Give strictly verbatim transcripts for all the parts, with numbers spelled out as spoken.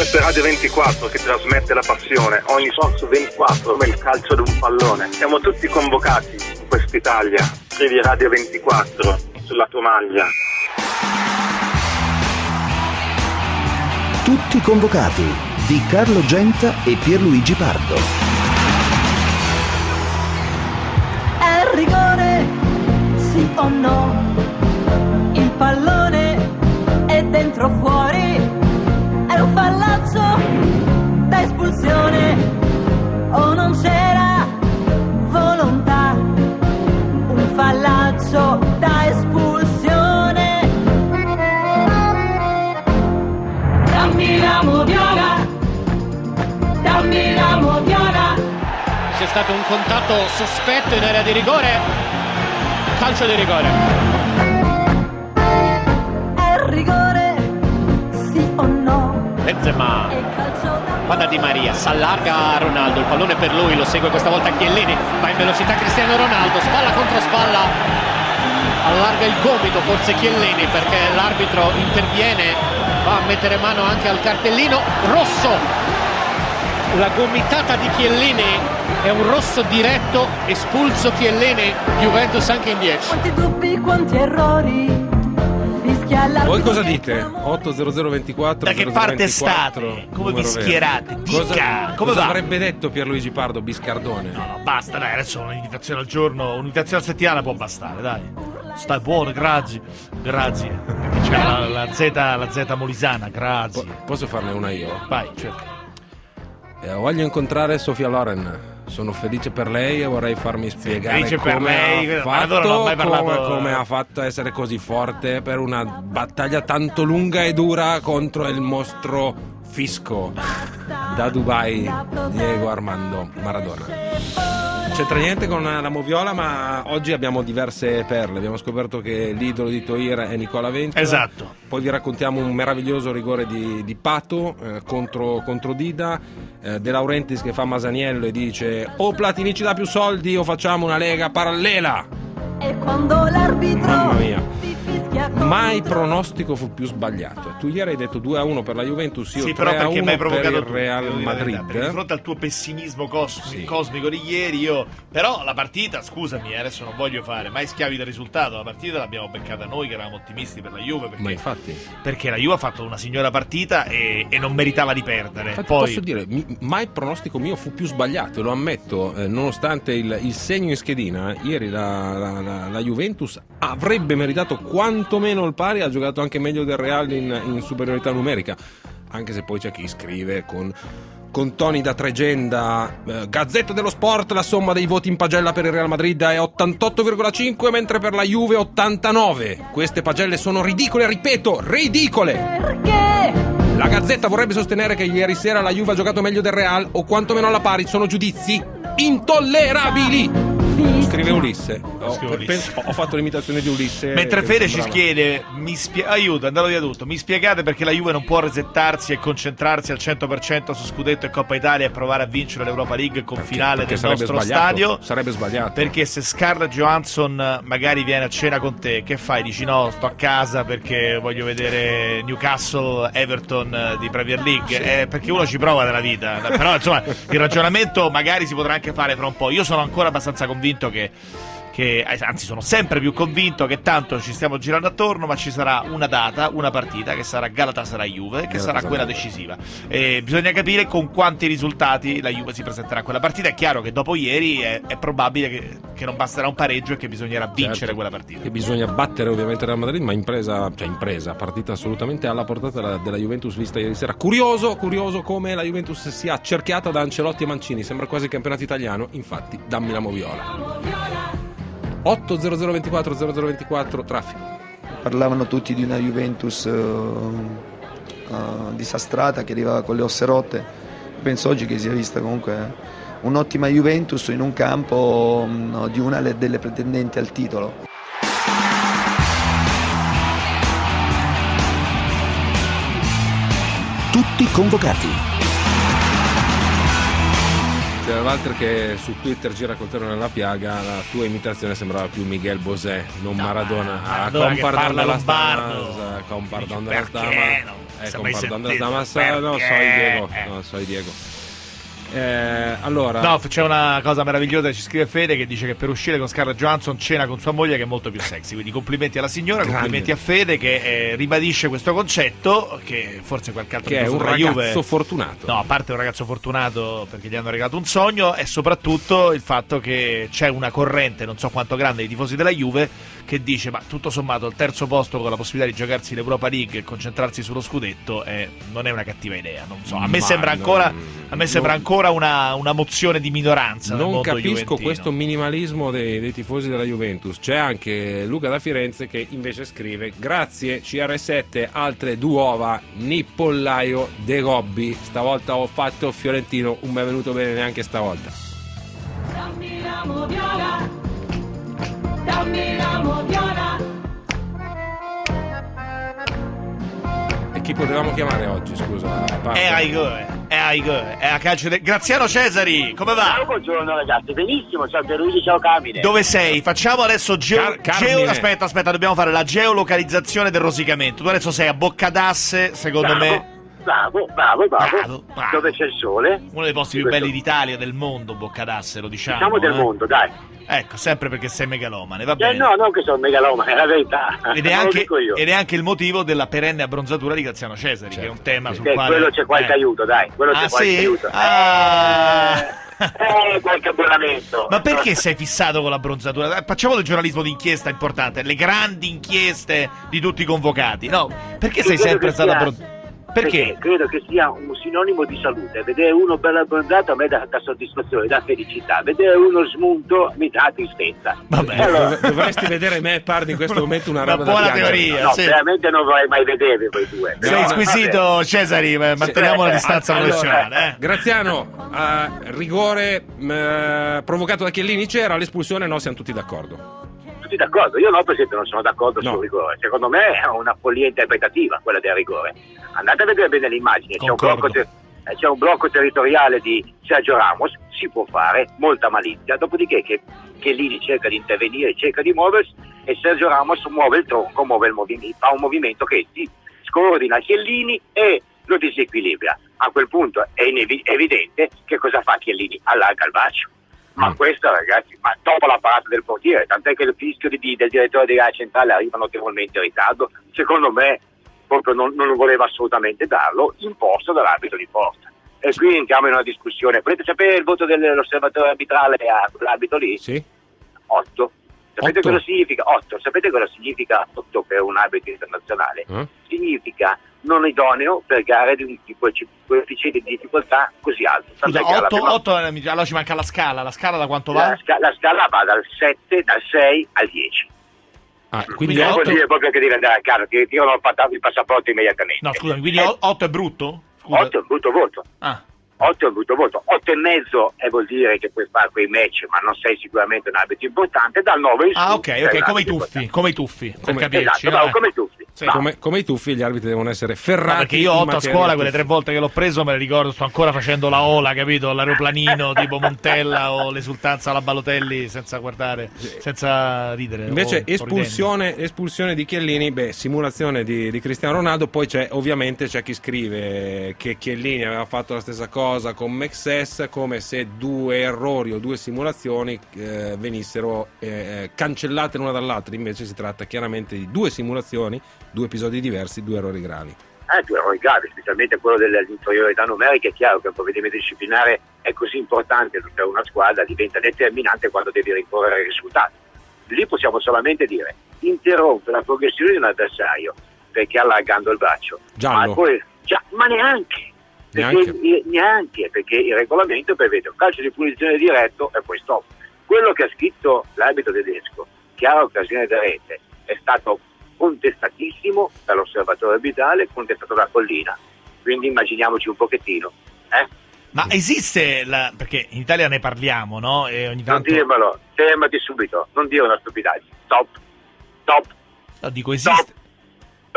Questa è Radio ventiquattro che trasmette la passione, ogni sorso ventiquattro come il calcio di un pallone. Siamo tutti convocati in quest'Italia. Scrivi Radio ventiquattro sulla tua maglia. Tutti convocati di Carlo Genta e Pierluigi Pardo. È rigore, sì o no? Il pallone è dentro o fuori? È un fallazzo da espulsione o non c'era volontà? Un fallazzo da espulsione. Dammi la moviola, dammi la moviola. C'è stato un contatto sospetto in area di rigore. Calcio di rigore. È rigore, sì o no? Benzema va da Di Maria, s'allarga Ronaldo, il pallone per lui, lo segue questa volta Chiellini, va in velocità Cristiano Ronaldo, spalla contro spalla, allarga il gomito forse Chiellini perché l'arbitro interviene, va a mettere mano anche al cartellino rosso. La gomitata di Chiellini è un rosso diretto, espulso Chiellini, Juventus anche in dieci. Quanti dubbi, quanti errori. Voi cosa dite? otto zero zero ventiquattro Da che parte state? Come vi schierate? Dica! Cosa, come cosa va? avrebbe detto Pierluigi Pardo, Biscardone? No, no, basta, dai, adesso un'invitazione al giorno, un'invitazione a settimana può bastare, dai. Stai buono, grazie. Grazie. Perché c'è la, la Z, la Z molisana, grazie. Po- posso farne una io? Vai, certo. Eh, voglio incontrare Sofia Loren. Sono felice per lei e vorrei farmi spiegare felice per come lei, ha Maradona fatto, non ha mai parlato- come, come ha fatto a essere così forte per una battaglia tanto lunga e dura contro il mostro fisco da Dubai, Diego Armando Maradona. C'entra niente con la moviola, ma oggi abbiamo diverse perle. Abbiamo scoperto che l'idolo di Toir è Nicola Ventola. Esatto. Poi vi raccontiamo un meraviglioso rigore di, di Pato eh, contro, contro Dida, eh, De Laurentiis che fa Masaniello e dice: o Platini ci dà più soldi o facciamo una lega parallela. E quando l'arbitro Mamma mia. ti fischia contro. Mai pronostico fu più sbagliato. Tu ieri hai detto due a uno per la Juventus, io Sì, però tre a perché mi hai uno per provocato il tu, Real devo dire la verità, Madrid. perché di fronte al tuo pessimismo cos- Sì. cosmico di ieri io però la partita, scusami, eh, adesso non voglio fare mai schiavi del risultato, la partita l'abbiamo beccata noi che eravamo ottimisti per la Juve perché, Ma infatti, perché la Juve ha fatto una signora partita e, e non meritava di perdere. infatti Poi posso dire, mi- mai il pronostico mio fu più sbagliato, lo ammetto, eh, nonostante il, il segno in schedina. Ieri la, la, la, la Juventus avrebbe meritato quantomeno il pari, ha giocato anche meglio del Real in, in superiorità numerica, anche se poi c'è chi scrive con, con toni da tregenda, eh, Gazzetta dello Sport, la somma dei voti in pagella per il Real Madrid è ottantotto virgola cinque mentre per la Juve ottantanove. Queste pagelle sono ridicole, ripeto, ridicole. Perché? La Gazzetta vorrebbe sostenere che ieri sera la Juve ha giocato meglio del Real o quantomeno alla pari. Sono giudizi intollerabili. Scrive Ulisse. Ho, Scrive Ulisse. penso- ho fatto l'imitazione di Ulisse. mentre che Fede ci sembrava- chiede mi spie- aiuto, è andato via tutto, mi spiegate perché la Juve non può resettarsi e concentrarsi al cento per cento su Scudetto e Coppa Italia e provare a vincere l'Europa League con Perché- finale perché del sarebbe nostro sbagliato, stadio? Sarebbe sbagliato. Perché se Scarlett Johansson magari viene a cena con te, che fai? Dici no, sto a casa perché voglio vedere Newcastle Everton eh, di Premier League. Eh, perché uno ci prova nella vita. Però insomma il ragionamento magari si potrà anche fare fra un po'. Io sono ancora abbastanza convinto che che anzi sono sempre più convinto che tanto ci stiamo girando attorno, ma ci sarà una data, una partita che sarà Galatasaray-Juve, che sarà quella decisiva. E bisogna capire con quanti risultati la Juve si presenterà a quella partita. È chiaro che dopo ieri è, è probabile che, che non basterà un pareggio e che bisognerà vincere Certo, quella partita. che bisogna battere ovviamente il Real Madrid, ma impresa, cioè impresa, partita assolutamente alla portata della, della Juventus vista ieri sera. Curioso, curioso come la Juventus sia accerchiata da Ancelotti e Mancini, sembra quasi il campionato italiano, infatti dammi la moviola. otto zero zero ventiquattro zero zero ventiquattro traffico. Parlavano tutti di una Juventus uh, uh, disastrata che arrivava con le osse rotte. Penso oggi che sia vista comunque un'ottima Juventus in un campo um, di una delle pretendenti al titolo. Tutti convocati. C'era l'altro che su Twitter gira col terreno nella piaga, la tua imitazione sembrava più Miguel Bosé, non No, Maradona. Maradona che parla las lombardo. damas, con pardon de las Perché? damas, Non eh, si è con mai pardon de las sentito. damas, eh, no, Perché? soy Diego, Eh. no, soy Diego. Eh, allora, No, c'è una cosa meravigliosa, ci scrive Fede che dice che per uscire con Scarlett Johansson cena con sua moglie che è molto più sexy, quindi complimenti alla signora, Grande. complimenti a Fede che eh, ribadisce questo concetto che forse qualche altro che è tifoso un della ragazzo Juve... fortunato. No, a parte un ragazzo fortunato perché gli hanno regalato un sogno, e soprattutto il fatto che c'è una corrente, non so quanto grande, di tifosi della Juve che dice ma tutto sommato il terzo posto con la possibilità di giocarsi l'Europa League e concentrarsi sullo scudetto è, non è una cattiva idea, non so. A me Ma sembra non- ancora, a me sembra non- ancora una, una mozione di minoranza nel Non mondo capisco juventino. questo minimalismo dei, dei tifosi della Juventus. C'è anche Luca da Firenze che invece scrive: grazie C R sette, altre due uova, Nippollaio De Gobbi. Stavolta ho fatto Fiorentino, un mi è venuto bene neanche stavolta. Dammi la moviola, dammi la moviola. E chi potevamo chiamare oggi, scusa? a parte- È a rigore, è a rigore, è a calcio del... Graziano Cesari, come Ciao, va? buongiorno ragazzi, benissimo, ciao Pierluigi, ciao Camine. Dove sei? Facciamo adesso geo... Car- Carmine. geo... Aspetta, aspetta, dobbiamo fare la geolocalizzazione del rosicamento. Tu adesso sei a Boccadasse, secondo bravo, me... Bravo, bravo, bravo, Bravo, bravo. Dove c'è il sole? Uno dei posti più Questo- belli d'Italia, del mondo, Boccadasse, lo diciamo. Diciamo del eh. mondo, dai. Ecco, sempre perché sei megalomane, va Eh, bene. no, non che sono megalomane, è la verità. Ed è, Non lo anche, dico io. ed è anche il motivo della perenne abbronzatura di Graziano Cesari, Certo. che è un tema sul Che quale... quello c'è qualche eh. aiuto, dai, quello Ah, c'è qualche sì? aiuto. Ah. Eh, eh, qualche abbonamento. Ma perché sei fissato con la bronzatura? Eh, Facciamo del giornalismo d'inchiesta importante, le grandi inchieste di tutti i convocati. No, perché sei Credo sempre che stato sia- abbronzato? Perché? Credo che sia un sinonimo di salute. Vedere uno bello abbronzato a me dà, dà soddisfazione, dà felicità. Vedere uno smunto mi dà tristezza. Vabbè. E allora- Dov- Dovresti vedere me e Pardi in questo momento una Una roba buona da piangere. teoria. No, sì. veramente non vorrei mai vedervi voi due. Sei Però, squisito, Cesari, ma manteniamo la distanza Allora, professionale. Eh. Graziano, a rigore mh, provocato da Chiellini c'era, l'espulsione no, siamo tutti d'accordo. vabbè, tutti d'accordo. Io no, per esempio, non sono d'accordo No. sul rigore. Secondo me è una follia interpretativa quella del rigore. Andate a vedere bene le immagini. C'è un, Concordo. blocco te- eh, c'è un blocco territoriale di Sergio Ramos, si può fare, molta malizia. Dopodiché che Chiellini cerca di intervenire, cerca di muoversi e Sergio Ramos muove il tronco, muove il movimento, fa un movimento che ti scordina Chiellini e lo disequilibra. A quel punto è inevi- evidente che cosa fa Chiellini? Allarga il braccio. Ma Mm. questo, ragazzi, ma dopo la parata del portiere, tant'è che il fischio di, del direttore di gara centrale arriva notevolmente in ritardo, secondo me proprio non, non voleva assolutamente darlo, imposto dall'arbitro di porta. E qui entriamo in una discussione. Volete sapere il voto dell'osservatore arbitrale a quell'arbitro lì? Sì? otto. Sapete Otto? cosa significa? otto. Sapete cosa significa otto per un arbitro internazionale? Eh? Significa non idoneo per gare di un tipo coefficiente di difficoltà così alto. Scusa, Tant'è che alla otto, prima- otto, allora ci manca la scala. La scala da quanto la, va? sca- la scala va dal sette, dal sei al dieci. Ah, quindi Quindi non vuol otto, dire proprio che devi andare a casa, ti ritirano il pat- il passaporto immediatamente. No, scusami, quindi Eh, otto è brutto? Scusa. otto è un brutto voto. Ah. otto è un brutto voto. otto e mezzo e vuol dire che puoi fare quei match, ma non sei sicuramente un arbitro importante. Dal nove in su. Ah, ok, sei ok, un come i arbitro tuffi, importante. come i tuffi, per Come- capirci. Esatto, bravo, eh. come i tuffi. Sì. Bravo. come, come i tuffi, gli arbitri devono essere No, ferrati. perché io in otto a materia scuola, di quelle tre tuffi. volte che l'ho preso, me le ricordo, sto ancora facendo la ola, capito? L'aeroplanino tipo Montella o l'esultanza alla Balotelli senza guardare, senza ridere. Invece o- o ridendo. espulsione, espulsione di Chiellini, beh, simulazione di, di Cristiano Ronaldo. Poi c'è ovviamente c'è chi scrive che Chiellini aveva fatto la stessa cosa con Mexes, come se due errori o due simulazioni eh, venissero eh, cancellate l'una dall'altra. Invece si tratta chiaramente di due simulazioni, due episodi diversi, due errori gravi. Eh, due errori gravi, specialmente quello dell'inferiorità numerica. È chiaro che un provvedimento disciplinare è così importante per una squadra, diventa determinante quando devi rincorrere il risultato. Lì possiamo solamente dire interrompe la progressione di un avversario perché allargando il braccio. Giallo. Ma, poi, già, ma neanche. Perché, Neanche? eh, neanche perché il regolamento prevede un calcio di punizione diretto e poi stop. Quello che ha scritto l'arbitro tedesco, chiara occasione da rete, è stato contestatissimo dall'osservatore arbitrale, contestato da Collina. Quindi immaginiamoci un pochettino. Eh? Ma esiste, la... perché in Italia ne parliamo, no? E ogni Non tanto... dirmelo, fermati subito, non dire una stupidaggine. Stop, stop, No, dico, esiste... stop.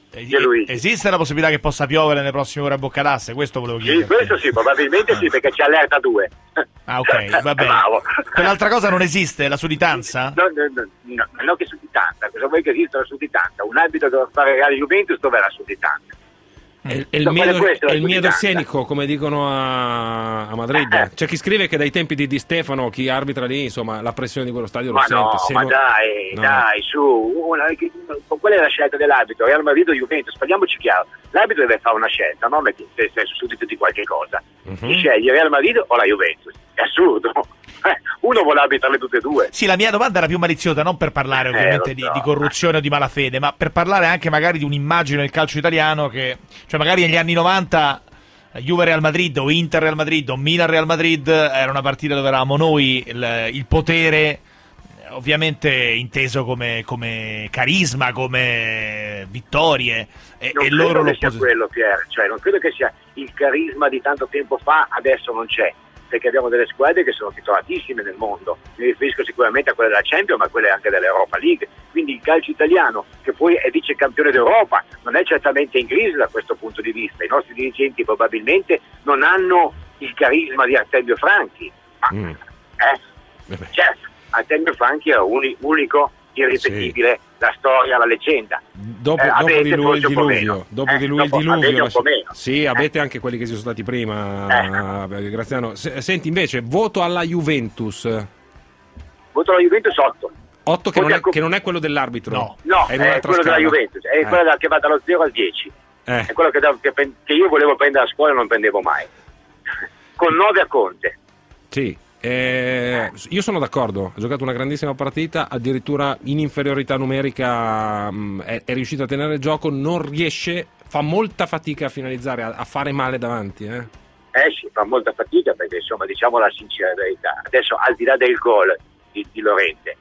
Esiste la possibilità che possa piovere nelle prossime ore a Boccadasse? Questo volevo chiedere. Sì, questo sì, probabilmente sì, perché c'è allerta due. Ah, ok, va bene. Quell'altra cosa non esiste, la sudditanza? No, no, no, no, no che sudditanza, cosa vuoi che esista la sudditanza? Un arbitro che va a fare Real Juventus, dov'è la sudditanza? È, è il, miedo, è il miedo scenico, come dicono a, a Madrid. Eh. C'è chi scrive che dai tempi di Di Stefano, chi arbitra lì, insomma, la pressione di quello stadio ma lo no, sente. Se ma no... dai, no. dai, su, una, qual è la scelta dell'arbitro? Real Madrid o Juventus? Parliamoci chiaro, l'arbitro deve fare una scelta, no? Se sei suddito di qualche cosa. Uh-huh. Scegli Real Madrid o la Juventus? È assurdo. Eh, uno vuole arbitrare tutte e due. Sì, la mia domanda era più maliziosa, non per parlare ovviamente eh, so. di, di corruzione o di malafede, ma per parlare anche magari di un'immagine del calcio italiano che, cioè magari negli anni novanta Juve Real Madrid o Inter Real Madrid o Milan Real Madrid era una partita dove eravamo noi il, il potere, ovviamente inteso come, come carisma, come vittorie, e, non e loro lo lo sia quello, Pier, cioè non credo che sia il carisma di tanto tempo fa, adesso non c'è, perché abbiamo delle squadre che sono titolatissime nel mondo. Mi riferisco sicuramente a quelle della Champions, ma a quelle anche dell'Europa League. Quindi il calcio italiano, che poi è vice campione d'Europa, non è certamente in crisi da questo punto di vista. I nostri dirigenti probabilmente non hanno il carisma di Artemio Franchi, ma mm. eh, certo, Artemio Franchi è uni, unico, irripetibile, sì. La storia, la leggenda. Dopo, eh, dopo di lui il diluvio, dopo eh, di lui dopo, il diluvio, un po' meno. Sì, avete eh. anche quelli che ci sono stati prima, eh. Graziano. S- senti invece, voto alla Juventus. Voto alla Juventus otto. otto che non, è, che non è quello dell'arbitro. No, no è, è quello scala. Della Juventus, è eh. quella che va dallo zero al dieci. Eh. È quello che, da, che, che io volevo prendere a scuola e non prendevo mai. Con nove a Conte. Sì. Eh, io sono d'accordo, ha giocato una grandissima partita, addirittura in inferiorità numerica mh, è, è riuscito a tenere il gioco, non riesce, fa molta fatica a finalizzare, a, a fare male davanti. Eh. eh sì, fa molta fatica perché insomma diciamo la sincera verità. Adesso al di là del gol di, di Llorente,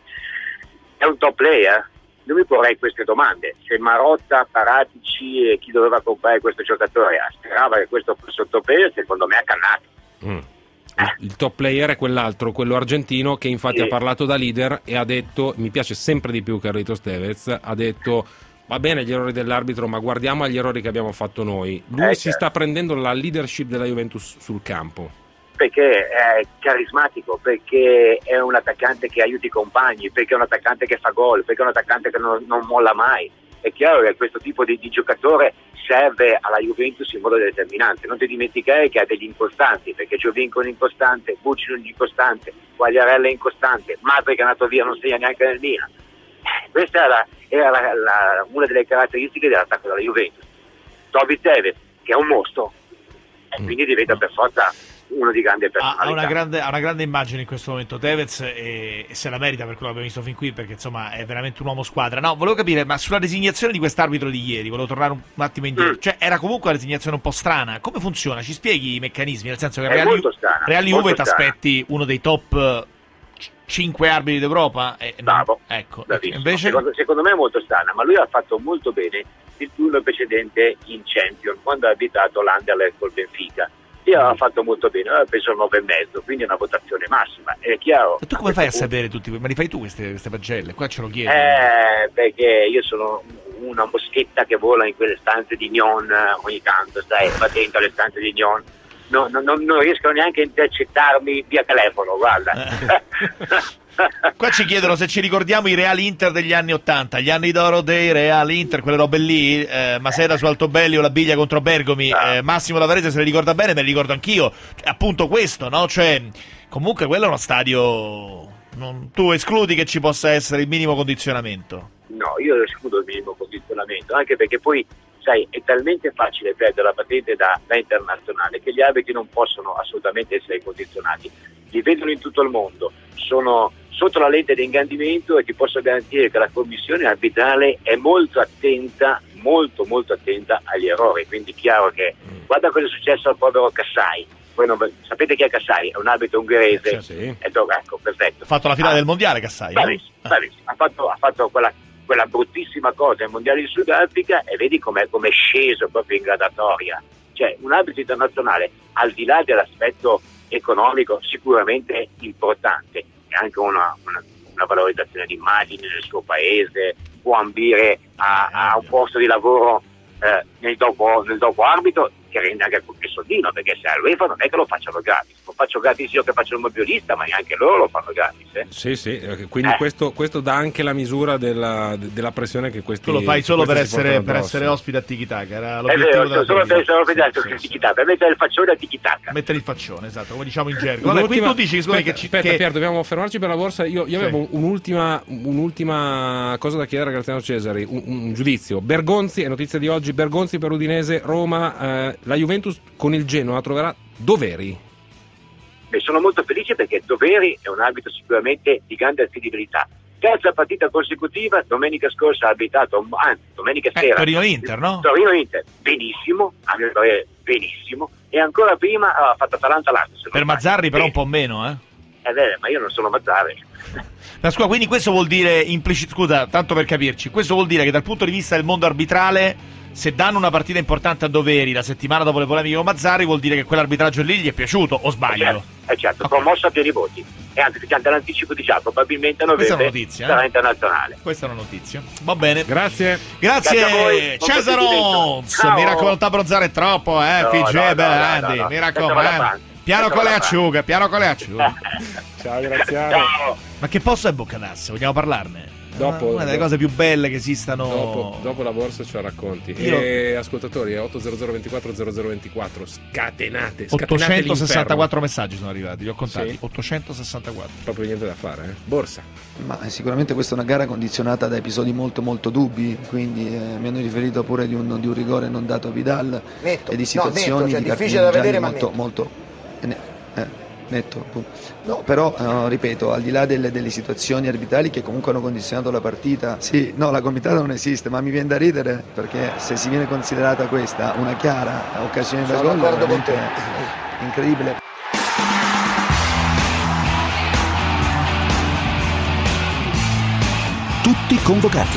è un top player? Io mi porrei queste domande, se Marotta, Paratici e chi doveva comprare questo giocatore sperava che questo fosse un top player, secondo me ha cannato. Mm. Il top player è quell'altro, quello argentino, che infatti sì. ha parlato da leader e ha detto, mi piace sempre di più Carlitos Tevez, ha detto va bene gli errori dell'arbitro ma guardiamo agli errori che abbiamo fatto noi. Lui eh, si certo. sta prendendo la leadership della Juventus sul campo. Perché è carismatico, perché è un attaccante che aiuta i compagni, perché è un attaccante che fa gol, perché è un attaccante che non, non molla mai. È chiaro che questo tipo di, di giocatore serve alla Juventus in modo determinante. Non ti dimenticare che ha degli incostanti, perché Giovinco è un incostante, Bucci è un incostante, Quagliarella è incostante, Madre che è andato via non segna neanche nel Milan. Questa era, era la, la, una delle caratteristiche dell'attacco della Juventus. Toby Tevez, che è un mostro, e quindi diventa per forza uno di grande personalità. Ha una grande, ha una grande immagine in questo momento Tevez e, e se la merita per quello che abbiamo visto fin qui, perché insomma è veramente un uomo squadra. No, volevo capire, ma sulla designazione di quest'arbitro di ieri, volevo tornare un, un attimo indietro, mm. cioè era comunque una designazione un po' strana. Come funziona? Ci spieghi i meccanismi? Nel senso che è Real, Ju- strana, Real Juve ti aspetti uno dei top cinque arbitri d'Europa? E Bravo, non, ecco, invece... secondo, secondo me è molto strana, ma lui ha fatto molto bene il turno precedente in Champions, quando ha arbitrato l'Anderlecht col Benfica. Io aveva fatto molto bene, aveva preso nove e mezzo, quindi è una votazione massima, è chiaro. E tu come fai a punto... sapere tutti? Ma li fai tu queste, queste pagelle? Qua ce lo chiedo. Eh, perché io sono una moschetta che vola in quelle stanze di Nyon ogni tanto, stai, va dentro alle stanze di Nyon. No, no, no, non riescono neanche a intercettarmi via telefono, guarda. Qua ci chiedono se ci ricordiamo i Real Inter degli anni ottanta, gli anni d'oro dei Real Inter, quelle robe lì, eh, Masera su Altobelli o la biglia contro Bergomi, eh, Massimo Lavarese se le ricorda bene, me le ricordo anch'io, cioè, appunto questo, no? Cioè, comunque quello è uno stadio, non, tu escludi che ci possa essere il minimo condizionamento? No, io escludo il minimo condizionamento, anche perché poi sai, è talmente facile perdere la patente da, da internazionale che gli arbitri non possono assolutamente essere condizionati, li vedono in tutto il mondo, sono sotto la lente di ingrandimento e ti posso garantire che la commissione arbitrale è molto attenta, molto molto attenta agli errori, quindi chiaro che guarda cosa è successo al povero Cassai. Voi non, sapete chi è Cassai? È un arbitro ungherese, sì, sì. E dove, ecco, perfetto. Ha fatto la finale ah, del mondiale Cassai, bravissimo, no? bravissimo. Ha fatto, ha fatto quella quella bruttissima cosa ai mondiali di Sudafrica e vedi com'è, com'è sceso proprio in gradatoria. Cioè un arbitro internazionale, al di là dell'aspetto economico sicuramente importante, è anche una, una, una valorizzazione d'immagine nel suo paese, può ambire a, a un posto di lavoro eh, nel, dopo, nel dopo arbitro, che rende anche qualche soldino, perché se a l'UEFA non è che lo facciano gratis, lo faccio gratis io che faccio il mobilista, ma neanche loro lo fanno gratis. Eh? Sì, sì, quindi eh. questo, questo dà anche la misura della, della pressione che questi... Tu lo fai solo per essere, per addosso. essere ospite a Tiki Taka, era È l'obiettivo vero, della solo per essere ospite a sì, sì, Tiki Taka, per mettere il faccione a Tiki Taka. Mettere il faccione, esatto, come diciamo in gergo. Allora, qui tu dici aspetta, che ci, aspetta che... Pier, dobbiamo fermarci per la borsa. Io, io Sì. avevo un'ultima, un'ultima cosa da chiedere a Graziano Cesari, un, un giudizio. Bergonzi, è notizia di oggi, Bergonzi per Udinese, Roma, eh, la Juventus con il Genoa troverà doveri. Beh, sono molto felice perché Doveri è un arbitro sicuramente di grande affidabilità. Terza partita consecutiva, domenica scorsa ha arbitrato, anzi domenica Eh, sera Torino-Inter, no? Torino-Inter, benissimo, a mio parere benissimo, e ancora prima ha fatto Atalanta-Lazio. Per Mazzarri però un po' meno, eh? È vero, ma io non sono Mazzarri. Ma scusa, quindi questo vuol dire implicit, scusa, tanto per capirci, questo vuol dire che dal punto di vista del mondo arbitrale, se danno una partita importante a Doveri la settimana dopo le polemiche con Mazzarri, vuol dire che quell'arbitraggio lì gli è piaciuto, o sbaglio? È certo, è certo, Okay. promosso a piedi voti. E anzi, ficcante l'anticipo di già, probabilmente a Questa è una novembre notizia, sarà eh? internazionale. Questa è una notizia. Va bene. Grazie. Grazie, Grazie a voi. Cesarons. Ciao. Mi raccomando, non t'abbronzare troppo, eh, No, F G, no, no, Berandi, no, no, no. mi Facciamo la raccomando. panza. Piano Facciamo con le la panza. acciughe, piano con le acciughe. Ciao Graziano. Ciao. Ma che posto è Boccadassa? Vogliamo parlarne? Dopo- una delle dopo- cose più belle che esistano. Dopo, dopo la borsa ce la racconti. Io- E ascoltatori, è otto zero zero ventiquattro zero zero ventiquattro. Scatenate, scatenate ottocentosessantaquattro l'inferno. messaggi sono arrivati, li ho contati. Sì. ottocentosessantaquattro. Proprio niente da fare, eh? Borsa. Ma eh, sicuramente questa è una gara condizionata da episodi molto molto dubbi, quindi eh, mi hanno riferito pure di un, di un rigore non dato a Vidal Netto. e di No, situazioni netto, cioè di difficile da cartellini vedere, gialli ma molto, netto. molto eh, ne- eh, netto. appunto. No, però eh, ripeto, al di là delle, delle situazioni arbitrali che comunque hanno condizionato la partita, sì, no, la gomitata non esiste, ma mi viene da ridere perché se si viene considerata questa una chiara occasione da Sono gol, d'accordo con veramente te. incredibile. Tutti convocati.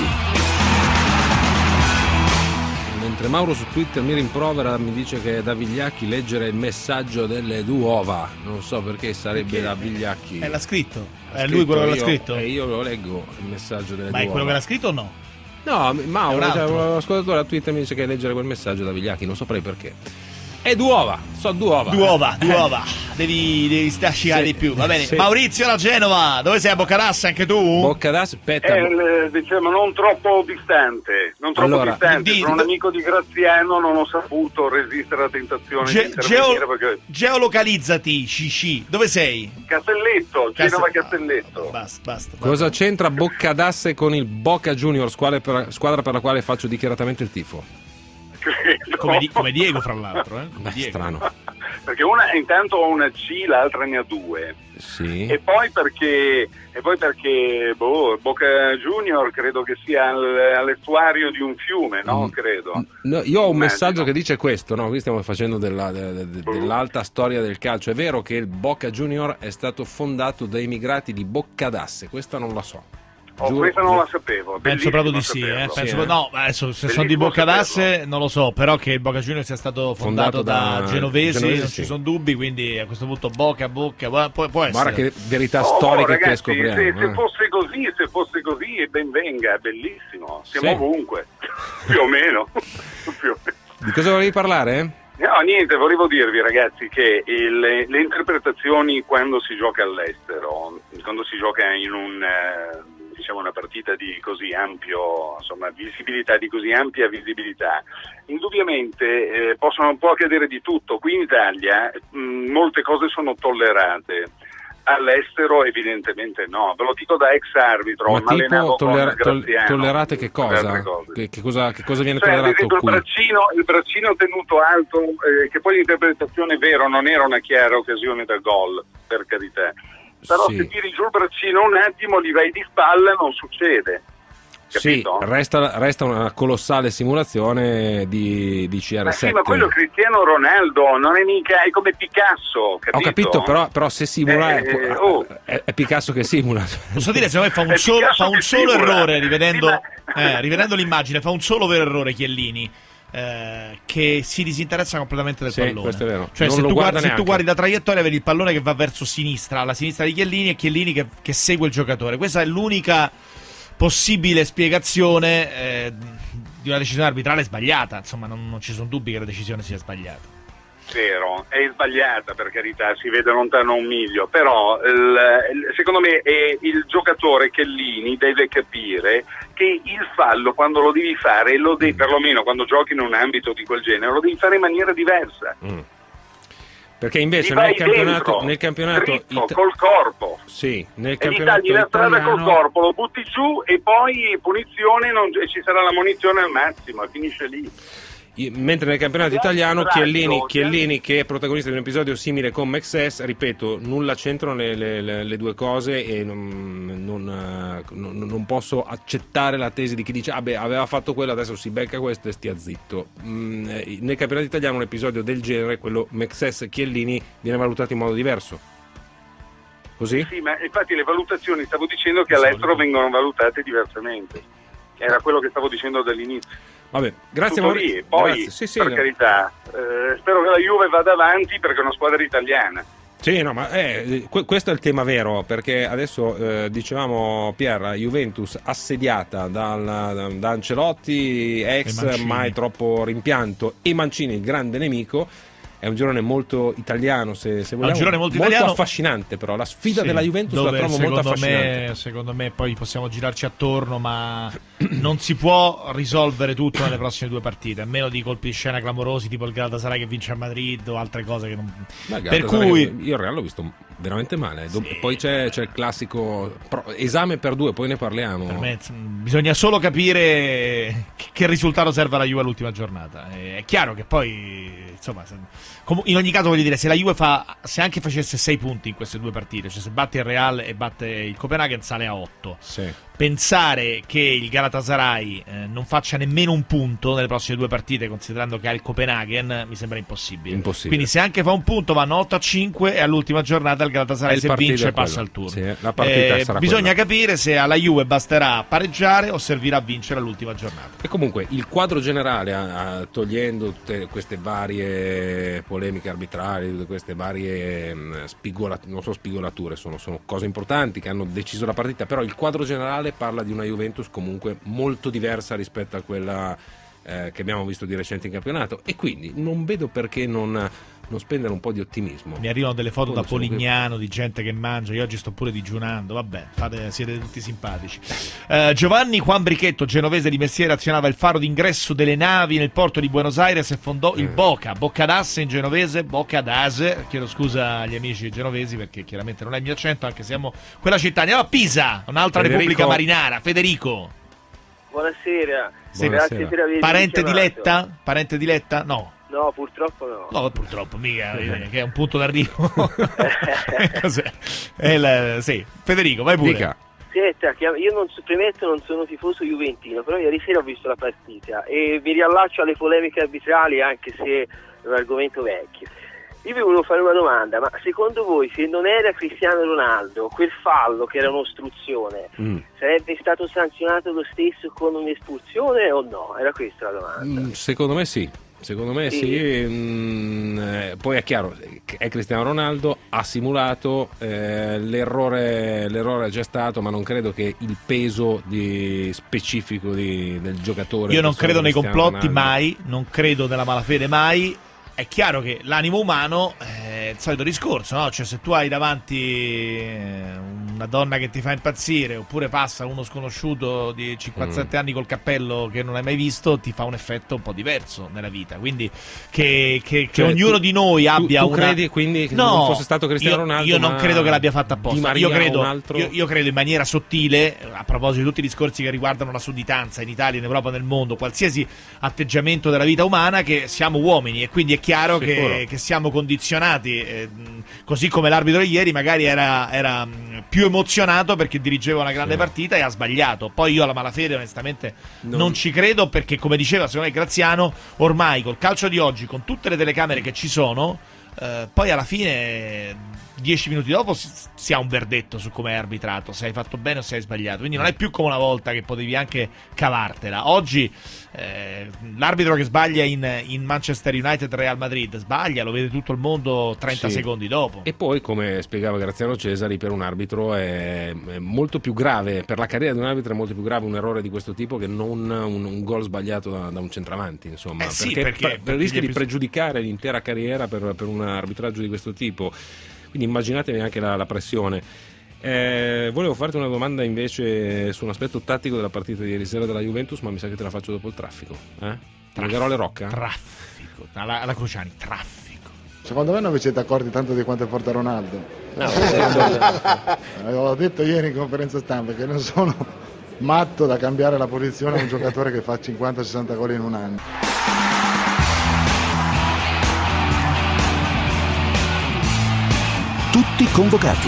Mentre Mauro su Twitter mi rimprovera, mi dice che è da Vigliacchi leggere il messaggio delle Duova. Non so perché sarebbe Perché? da Vigliacchi. Eh, l'ha scritto. Ha È lui quello che l'ha io- scritto. E io lo leggo il messaggio delle Ma è Duova. quello che l'ha scritto o no? No, È Mauro, un cioè, altro. un ascoltatore a Twitter mi dice che leggere quel messaggio da Vigliacchi, non saprei perché. È Duova, so Duova. Duova, Duova. Devi, devi stacciare Sì, di più. Va bene. sì. Maurizio da Genova, dove sei a Boccadassa anche tu? Boccadassa, aspetta. È il, diciamo, non troppo distante, non troppo Allora, distante. di- Sono un amico di Graziano, non ho saputo resistere alla tentazione Ge- di intervenire geo- perché geolocalizzati, Cici. Dove sei? Castelletto, Genova Castel- Castelletto. Basta, basta. Cosa c'entra Boccadasse con il Boca Junior, squadra per, squadra per la quale faccio dichiaratamente il tifo? Credo. Come, di- come Diego, fra l'altro. Eh? Come Beh, Diego. strano. Perché una intanto ha una C, l'altra ne ha due. Sì. E poi perché, e poi perché boh, Boca Junior credo che sia al- all'estuario di un fiume, no? Mm. Credo. No, io ho un Immagino. messaggio che dice questo, no? Qui stiamo facendo della- de- de- dell'alta storia del calcio. È vero che il Boca Junior è stato fondato da immigrati di Boccadasse, questa non la so. Oh, Giuro- questa non la sapevo. Penso proprio di bellissimo sì, eh. saperlo. Penso Sì, eh. No, adesso se sono di Bellissimo Boccadasse saperlo. non lo so, però che il Boca Junior sia stato fondato, Fondato da, da genovesi, genovesi, non sì. ci sono dubbi, quindi a questo punto Bocca, Bocca, può, può essere. Guarda che verità Oh, storiche che ragazzi, scopriamo. se, se eh. fosse così, se fosse così, ben venga, è bellissimo. Siamo Sì. ovunque, più o meno. Più o meno. Di cosa volevi parlare? No, niente, volevo dirvi ragazzi che il- le interpretazioni quando si gioca all'estero, quando si gioca in un, eh, diciamo una partita di così ampio, insomma, visibilità, di così ampia visibilità, indubbiamente eh, possono, può accadere di tutto. Qui in Italia mh, molte cose sono tollerate. All'estero evidentemente no, ve lo dico da ex arbitro. Ma mi allenavo tipo con toller- tol- Graziano, tollerate che per altre cosa? cose. Che, che cosa? Che cosa viene Cioè, ad tollerato esempio, il qui? braccino, il braccino tenuto alto, eh, che poi l'interpretazione è vero, non era una chiara occasione da gol, per carità. Però Sì. se tiri giù il braccino un attimo, gli vai di spalla, non succede. Sì, Capito? resta, resta una colossale simulazione di, di C R sette. Ma sì, ma quello Cristiano Ronaldo non è mica, è come Picasso, capito? Ho capito, però, però se simula Eh, eh, oh. è, è Picasso che simula. Posso dire, secondo me fa un È solo, Picasso fa un che solo simula. errore rivedendo, Sì, ma- eh, rivedendo l'immagine, fa un solo vero errore Chiellini. eh, che si disinteressa completamente del Sì, pallone. questo è vero. Cioè, Non se, lo tu guarda guardi, se tu neanche. guardi la traiettoria, vedi il pallone che va verso sinistra, alla sinistra di Chiellini, e Chiellini che, che segue il giocatore. Questa è l'unica possibile spiegazione eh, di una decisione arbitrale sbagliata. Insomma, non, non ci sono dubbi che la decisione sia sbagliata. Vero, è sbagliata, per carità, si vede lontano un miglio, però il, il- secondo me è il giocatore Chiellini deve capire che il fallo, quando lo devi fare, lo devi, perlomeno quando giochi in un ambito di quel genere, lo devi fare in maniera diversa. Mm. Perché invece Ti nel vai campionato, dentro, nel campionato dritto, ita- col corpo. sì, nel E gli campionato tagli la strada col italiano corpo, lo butti giù e poi punizione, non, e ci sarà la munizione al massimo, e finisce lì. I- mentre nel campionato Abbiamo italiano braccio, Chiellini, sì. Chiellini, che è protagonista di un episodio simile con Mexes, ripeto, nulla c'entrano le, le- le- le due cose e non, non, eh, non- non posso accettare la tesi di chi dice ah beh, aveva fatto quello, adesso si becca questo e stia zitto. Mm, eh, nel campionato italiano un episodio del genere, quello Mexes Chiellini, viene valutato in modo diverso. Così? Sì, ma infatti le valutazioni, stavo dicendo che all'estero vengono valutate diversamente. Era quello che stavo dicendo dall'inizio. Vabbè, grazie Tutto Maurizio. lì. Poi, Grazie. Sì, sì, per no. carità, eh, spero che la Juve vada avanti perché è una squadra italiana. Sì, no, ma eh, que- questo è il tema vero, perché adesso eh, dicevamo Pier, Juventus assediata dal, da, da Ancelotti, ex Mancini. mai troppo rimpianto, e Mancini il grande nemico. È un girone molto italiano, se, se vogliamo, un girone molto italiano. affascinante, però la sfida Sì, della Juventus la dove trovo molto secondo affascinante. me, secondo me poi possiamo girarci attorno, ma non si può risolvere tutto nelle prossime due partite, a meno di colpi di scena clamorosi tipo il Galatasaray che vince a Madrid o altre cose che non... Ma per guarda, cui io il Real l'ho visto veramente male. Do- Sì. Poi c'è, c'è il classico pro- esame per due, poi ne parliamo. per me mh, bisogna solo capire che, che risultato serve alla Juve all'ultima giornata. E è chiaro che poi insomma se- com- in ogni caso voglio dire, se la Juve fa, se anche facesse sei punti in queste due partite, cioè se batte il Real e batte il Copenaghen, sale a otto. Sì. Pensare che il Galatasaray eh, non faccia nemmeno un punto nelle prossime due partite, considerando che ha il Copenaghen, mi sembra impossibile. Impossibile. Quindi se anche fa un punto vanno otto a cinque e all'ultima giornata il Galatasaray E il se partito vince è passa quello. al turno. Sì, la partita Eh, sarà bisogna quella. capire se alla Juve basterà pareggiare o servirà a vincere all'ultima giornata. E comunque il quadro generale, a- a- togliendo tutte queste varie polemiche arbitrali, tutte queste varie mh, spigolat- non so spigolature, sono, sono cose importanti che hanno deciso la partita, però il quadro generale parla di una Juventus comunque molto diversa rispetto a quella eh, che abbiamo visto di recente in campionato, e quindi non vedo perché non, non spendere un po' di ottimismo. Mi arrivano delle foto Poi da non sono Polignano di gente che mangia. Io oggi sto pure digiunando. Vabbè, fate, siete tutti simpatici. Eh, Giovanni Juan Brichetto, genovese di mestiere, azionava il faro d'ingresso delle navi nel porto di Buenos Aires e fondò il Eh. Boca. Boccadasse in genovese, Boccadase. Chiedo scusa agli amici genovesi perché chiaramente non è il mio accento, anche se siamo quella città. Andiamo a Pisa, un'altra Federico. repubblica marinara. Federico, Buonasera. Buonasera. Grazie per avermi parente di chiamato. Letta? Parente di Letta? No. No, purtroppo no. No, purtroppo, mica, eh, che è un punto d'arrivo. Cos'è? È il- sì. Federico, vai pure. Dica. Senta, chiam- io non so- premetto non sono tifoso juventino, però ieri sera ho visto la partita e mi riallaccio alle polemiche arbitrali anche se è un argomento vecchio. Io vi volevo fare una domanda, ma secondo voi se non era Cristiano Ronaldo, quel fallo che era un'ostruzione, Mm. sarebbe stato sanzionato lo stesso con un'espulsione o no? Era questa la domanda. Mm, secondo me sì. Secondo me sì, Sì. mm, eh, poi è chiaro, è Cristiano Ronaldo, ha simulato, eh, l'errore, l'errore è già stato, ma non credo che il peso di, specifico di, del giocatore... Io non possa credo nei Cristiano complotti Ronaldo. mai, non credo nella malafede mai. È chiaro che l'animo umano è il solito discorso, no? Cioè se tu hai davanti eh, una donna che ti fa impazzire oppure passa uno sconosciuto di cinquantasette Mm. anni col cappello che non hai mai visto, ti fa un effetto un po' diverso nella vita. Quindi che, che, che Cioè, ognuno tu- di noi tu- abbia tu una... credi quindi che no, non fosse stato Cristiano io, Ronaldo, io non ma credo che l'abbia fatta Di apposta. Maria Io credo, o un altro? io, io credo in maniera sottile, a proposito di tutti i discorsi che riguardano la sudditanza in Italia, in Europa, nel mondo, qualsiasi atteggiamento della vita umana, che siamo uomini e quindi è chiaro Sicuro. che, che siamo condizionati, eh, mh, così come l'arbitro di ieri magari era, era mh, più emozionato perché dirigeva una grande Sì. partita e ha sbagliato. Poi io alla malafede onestamente Non- non ci credo, perché come diceva secondo me Graziano, ormai col calcio di oggi, con tutte le telecamere che ci sono, eh, poi alla fine dieci minuti dopo si, si ha un verdetto su come hai arbitrato, se hai fatto bene o se hai sbagliato, quindi non è più come una volta che potevi anche cavartela. Oggi eh, l'arbitro che sbaglia in, in Manchester United Real Madrid sbaglia, lo vede tutto il mondo trenta Sì. secondi dopo. E poi, come spiegava Graziano Cesari, per un arbitro è, è molto più grave, per la carriera di un arbitro è molto più grave un errore di questo tipo che non un, un gol sbagliato da, da un centravanti, insomma, Eh sì, perché, perché- per- perché rischia gli di episodi- pregiudicare l'intera carriera per, per un arbitraggio di questo tipo. Quindi immaginatevi anche la, la pressione. Eh, volevo farti una domanda invece su un aspetto tattico della partita di ieri sera della Juventus, ma mi sa che te la faccio dopo il traffico. Eh? Traffico. Rocca? Traffico, alla, alla Cruciani, traffico. Secondo me non vi siete accorti tanto di quanto è forte Ronaldo. No, Avevo detto ieri in conferenza stampa che non sono matto da cambiare la posizione a un giocatore che fa cinquanta sessanta gol in un anno. Tutti convocati.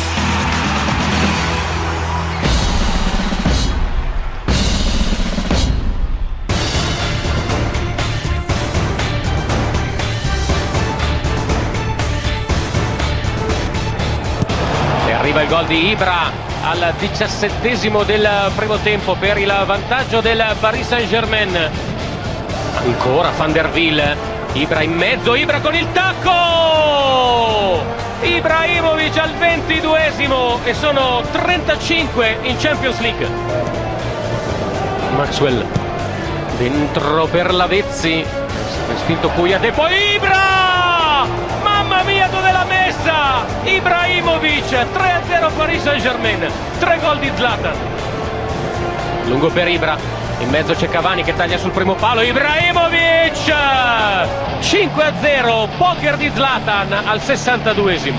E arriva il gol di Ibra al diciassettesimo del primo tempo per il vantaggio del Paris Saint-Germain. Ancora Van der Wiel, Ibra in mezzo, Ibra con il tacco! Ibrahimovic al ventiduesimo e sono trentacinque in Champions League. Maxwell dentro per Lavezzi, respinto Puyat e poi Ibra! Mamma mia dove l'ha messa! Ibrahimovic, tre a zero Paris Saint-Germain, tre gol di Zlatan. Lungo per Ibra, in mezzo c'è Cavani che taglia sul primo palo, Ibrahimovic! cinque a zero, poker di Zlatan al sessantaduesimo.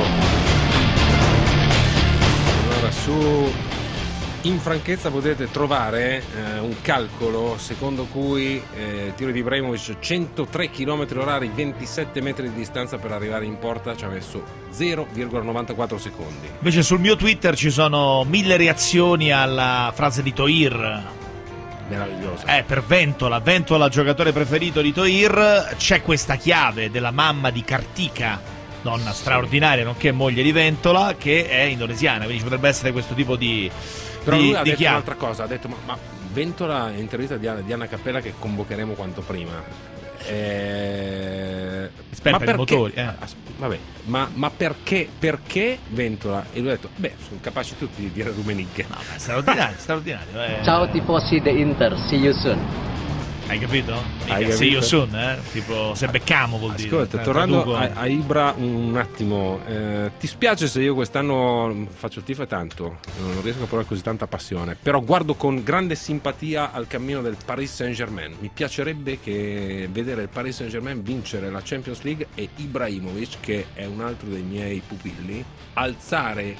Allora, su in franchezza potete trovare eh, un calcolo secondo cui eh, il tiro di Ibrahimovic centotré chilometri orari, ventisette metri di distanza per arrivare in porta, ci ha messo zero virgola novantaquattro secondi. Invece sul mio Twitter ci sono mille reazioni alla frase di Toir. Meraviglioso. Eh, per Ventola, Ventola giocatore preferito di Toir. C'è questa chiave della mamma di Kartika, donna Sì. straordinaria, nonché moglie di Ventola, che è indonesiana, quindi ci potrebbe essere questo tipo di, Però di, lui ha di detto chiave. un'altra cosa, ha detto ma, ma Ventola in intervista di Anna, di Anna Cappella che convocheremo quanto prima. Eh, Esperta di motori, eh. as- vabbè, ma, ma perché, perché Ventola? E lui ha detto, beh, sono capaci tutti di dire Rummenigge. No, ma è straordinario, straordinario. Eh. Ciao tifosi di Inter, see you soon. Hai capito? Hai Mica see you capito? soon, eh? Tipo se beccamo vuol dire. Ascolta, Eh, tornando traduco. a, a Ibra un attimo, eh, ti spiace se io quest'anno faccio il tifo e tanto, non riesco a provare così tanta passione, però guardo con grande simpatia al cammino del Paris Saint-Germain. Mi piacerebbe che vedere il Paris Saint-Germain vincere la Champions League e Ibrahimovic, che è un altro dei miei pupilli, alzare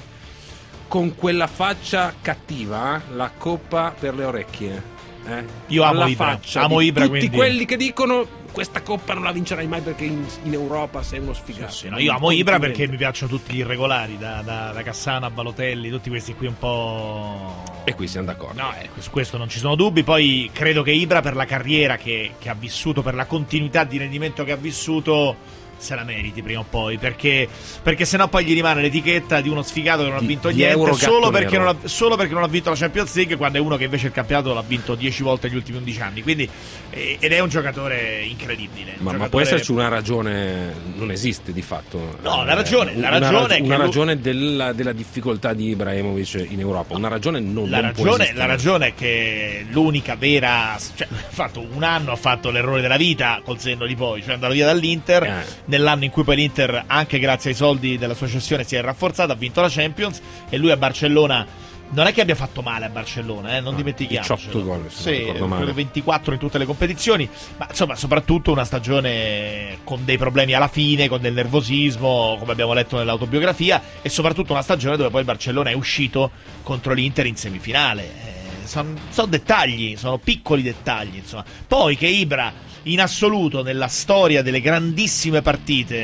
con quella faccia cattiva la coppa per le orecchie. Eh? Io amo Alla Ibra, faccia amo di Ibra, tutti quindi- quelli che dicono questa coppa non la vincerai mai perché in, in Europa sei uno sfigato. Sì, no, io amo Ibra perché mi piacciono tutti gli irregolari, da, da, da Cassano a Balotelli, tutti questi qui un po'. E qui siamo d'accordo. No, ecco, su questo non ci sono dubbi. Poi credo che Ibra, per la carriera che, che ha vissuto, per la continuità di rendimento che ha vissuto, se la meriti prima o poi, perché, perché sennò poi gli rimane l'etichetta di uno sfigato che non Di- ha vinto di niente Eurogatto solo perché, nero. non ha, solo perché non ha vinto la Champions League, quando è uno che invece il campionato l'ha vinto dieci volte negli ultimi undici anni. Quindi, eh, ed è un giocatore incredibile. un Ma, ma giocatore- può esserci una ragione, non esiste di fatto. No, la ragione- Eh, la una, ragione è che una lui- ragione della, della difficoltà di Ibrahimovic in Europa. Una ragione non, La non può ragione, esistere. la ragione è che l'unica vera, cioè, ha fatto un anno, ha fatto l'errore della vita col senno di poi, cioè è andato via dall'Inter, Eh. nell'anno in cui poi l'Inter, anche grazie ai soldi della sua cessione, si è rafforzata, ha vinto la Champions, e lui a Barcellona non è che abbia fatto male a Barcellona, eh, non No, dimentichiamocelo. diciotto gol, se non Sì, ricordo male. ventiquattro in tutte le competizioni, ma insomma soprattutto una stagione con dei problemi alla fine, con del nervosismo, come abbiamo letto nell'autobiografia, e soprattutto una stagione dove poi il Barcellona è uscito contro l'Inter in semifinale. Eh, sono son dettagli, sono piccoli dettagli, insomma. Poi che Ibra in assoluto nella storia delle grandissime partite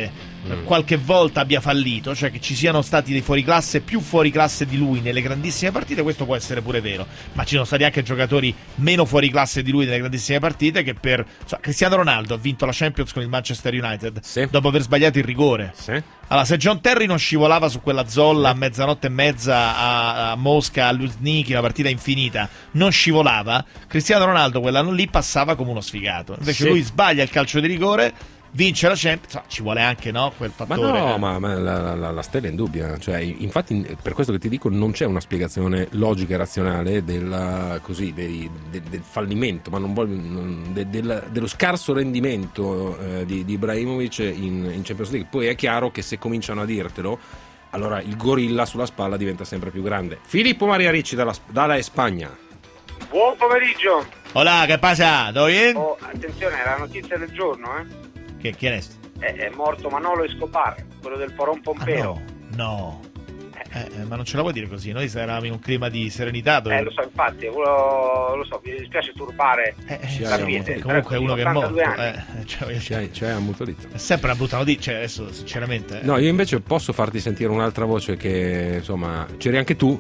mm. qualche volta abbia fallito, cioè che ci siano stati dei fuoriclasse più fuoriclasse di lui nelle grandissime partite, questo può essere pure vero, ma ci sono stati anche giocatori meno fuoriclasse di lui nelle grandissime partite che per... Cioè, Cristiano Ronaldo ha vinto la Champions con il Manchester United sì. dopo aver sbagliato il rigore. Sì. Allora, se John Terry non scivolava su quella zolla a mezzanotte e mezza a, a Mosca, a Luzhniki, una partita infinita, non scivolava, Cristiano Ronaldo quell'anno lì passava come uno sfigato. Invece sì. lui sbaglia il calcio di rigore, vince la Champions, ci vuole anche, no, quel fattore. Ma no, ma, ma la, la, la stella è indubbia, cioè, infatti per questo che ti dico non c'è una spiegazione logica e razionale del, così, dei, de, del fallimento, ma non voglio, non, de, del, dello scarso rendimento eh, di, di Ibrahimovic in, in Champions League. Poi è chiaro che se cominciano a dirtelo, allora il gorilla sulla spalla diventa sempre più grande. Filippo Maria Ricci dalla, dalla Spagna. Buon pomeriggio. Hola, che pasa? ¿Todo bien? Oh, attenzione, è la notizia del giorno, eh? Che, chi è? È, è morto Manolo Escobar, quello del Porón Pompeo. Ah, no, no. Eh, eh, ma non ce la vuoi dire così? Noi eravamo in un clima di serenità dove... Eh, lo so, infatti, lo, lo so, mi dispiace turbare eh, la quiete. Comunque è uno che è morto. Eh, cioè, cioè, cioè, ammutolito. È sempre una brutta notizia, cioè, adesso sinceramente... Eh. No, io invece posso farti sentire un'altra voce che, insomma, c'eri anche tu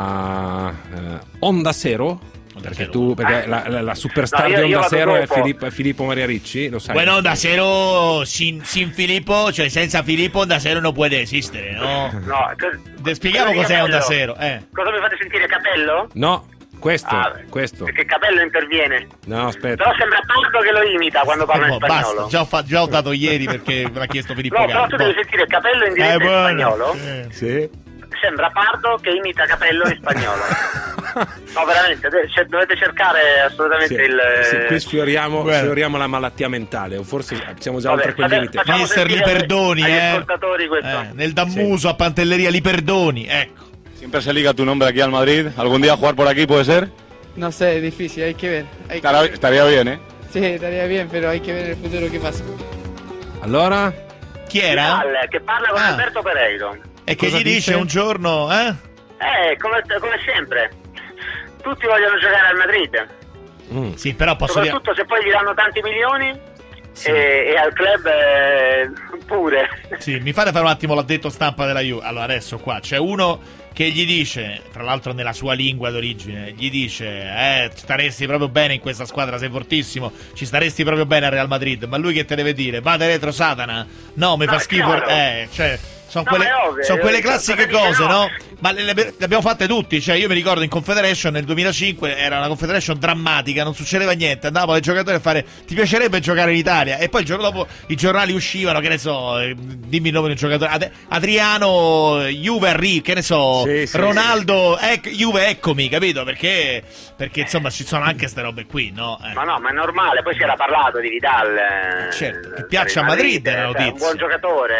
a eh, Onda Cero. Perché tu, perché la, la, la superstar no, io, di Onda Cero è Filippo, Filippo Maria Ricci, lo sai. Bueno, Onda Cero sin, sin Filippo, cioè senza Filippo Onda Cero non può esistere, no? No, Te spieghiamo cos'è Capello. Onda Cero, eh. Cosa mi fate sentire, Capello? No, questo, ah, questo. Perché Capello interviene. No, aspetta. Però sembra Pardo che lo imita quando parla no, in spagnolo. Basta, già ho, fa, già ho dato ieri perché me l'ha chiesto Filippo No, Gallo. però tu devi sentire Capello in diretta eh, in spagnolo. Eh. Sì. Sembra Pardo che imita Capello in spagnolo. No, veramente, cioè, dovete cercare assolutamente sì, il... Sì, qui sfioriamo, sfioriamo la malattia mentale, o forse siamo già Vabbè, oltre quel limite. Mister Li Perdoni, agli eh. ascoltatori questo. eh. Nel Dammuso sì. a Pantelleria Li Perdoni, ecco. Siempre se liga tu nombre aquí al Madrid. ¿Algún día jugar por aquí puede ser? No sé, es difícil, hay que ver. Hay Estará, que ver. Estaría bien, ¿eh? Sí, estaría bien, pero hay que ver en el futuro qué pasa. Allora? Chi era? Vidal, che parla con ah. Alberto Pereiro. E che gli dice un giorno, eh? Eh, come, come sempre. Tutti vogliono giocare al Madrid. Mm. Sì, però posso soprattutto dire... se poi gli danno tanti milioni sì. e, e al club eh, pure. Sì, mi fate fare un attimo l'addetto stampa della Juve. Allora adesso qua c'è uno che gli dice, tra l'altro nella sua lingua d'origine, gli dice eh, staresti proprio bene in questa squadra, sei fortissimo, ci staresti proprio bene al Real Madrid. Ma lui che te deve dire? Vada retro Satana. No, mi no, fa schifo. Chiaro. Eh, cioè sono no, quelle, ovvio, son quelle classiche cose, no? no? Ma le, le, le abbiamo fatte tutti. Cioè, io mi ricordo in Confederation nel duemilacinque era una Confederation drammatica, non succedeva niente. Andavamo ai giocatori a fare ti piacerebbe giocare in Italia? E poi il giorno dopo i giornali uscivano, che ne so, eh, dimmi il nome del giocatore. Ad- Adriano, Juve Arri, che ne so, sì, sì, Ronaldo, sì. Ec- Juve eccomi, capito? Perché, perché insomma ci sono anche ste robe qui, no? Eh. Ma no, ma è normale. Poi si era parlato di Vidal. Eh, certo, che piace a Madrid, Madrid la notizia. Cioè, un buon giocatore.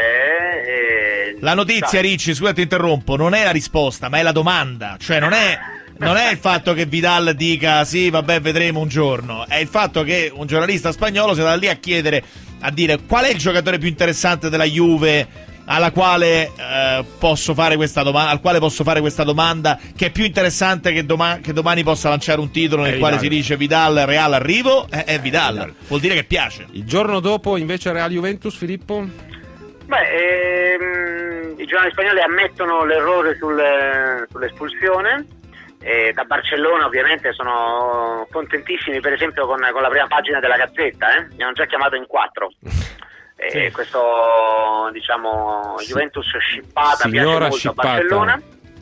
Eh, la notizia. Ricci, scusa ti interrompo, non è la risposta ma è la domanda, cioè non è, non è il fatto che Vidal dica sì vabbè vedremo un giorno, è il fatto che un giornalista spagnolo si va lì a chiedere, a dire qual è il giocatore più interessante della Juve alla quale eh, posso fare questa domanda, al quale posso fare questa domanda, che è più interessante che, doma- che domani possa lanciare un titolo nel è quale Vidal. Si dice Vidal Real arrivo, è, è Vidal. Vidal, vuol dire che piace. Il giorno dopo invece Real Juventus, Filippo? Beh, ehm, i giornali spagnoli ammettono l'errore sul, sull'espulsione. E da Barcellona ovviamente sono contentissimi, per esempio con, con la prima pagina della Gazzetta, eh? Mi hanno già chiamato in quattro. E sì. Questo, diciamo, sì. Juventus scippata piace molto scippata. A Barcellona.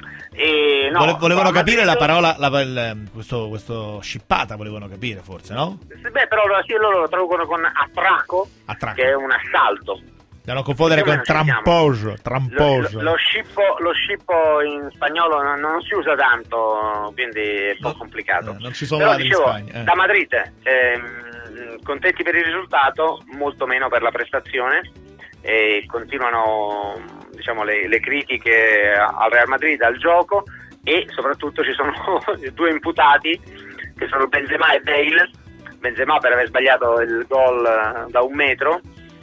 E, no, Vole, volevano capire Madrid... la parola, la, il, questo, questo scippata volevano capire forse, no? Beh, però sì, loro lo traducono con attraco, attraco, che è un assalto. Da non confondere con tramposo, tramposo. Lo, lo, lo, scippo, lo scippo in spagnolo non, non si usa tanto, quindi è un po' no, complicato. No, non ci sono però dicevo, in Spagna. Eh. Da Madrid, ehm, contenti per il risultato, molto meno per la prestazione, e continuano, diciamo, le, le critiche al Real Madrid, al gioco, e soprattutto ci sono due imputati che sono Benzema e Bale. Benzema per aver sbagliato il gol da un metro,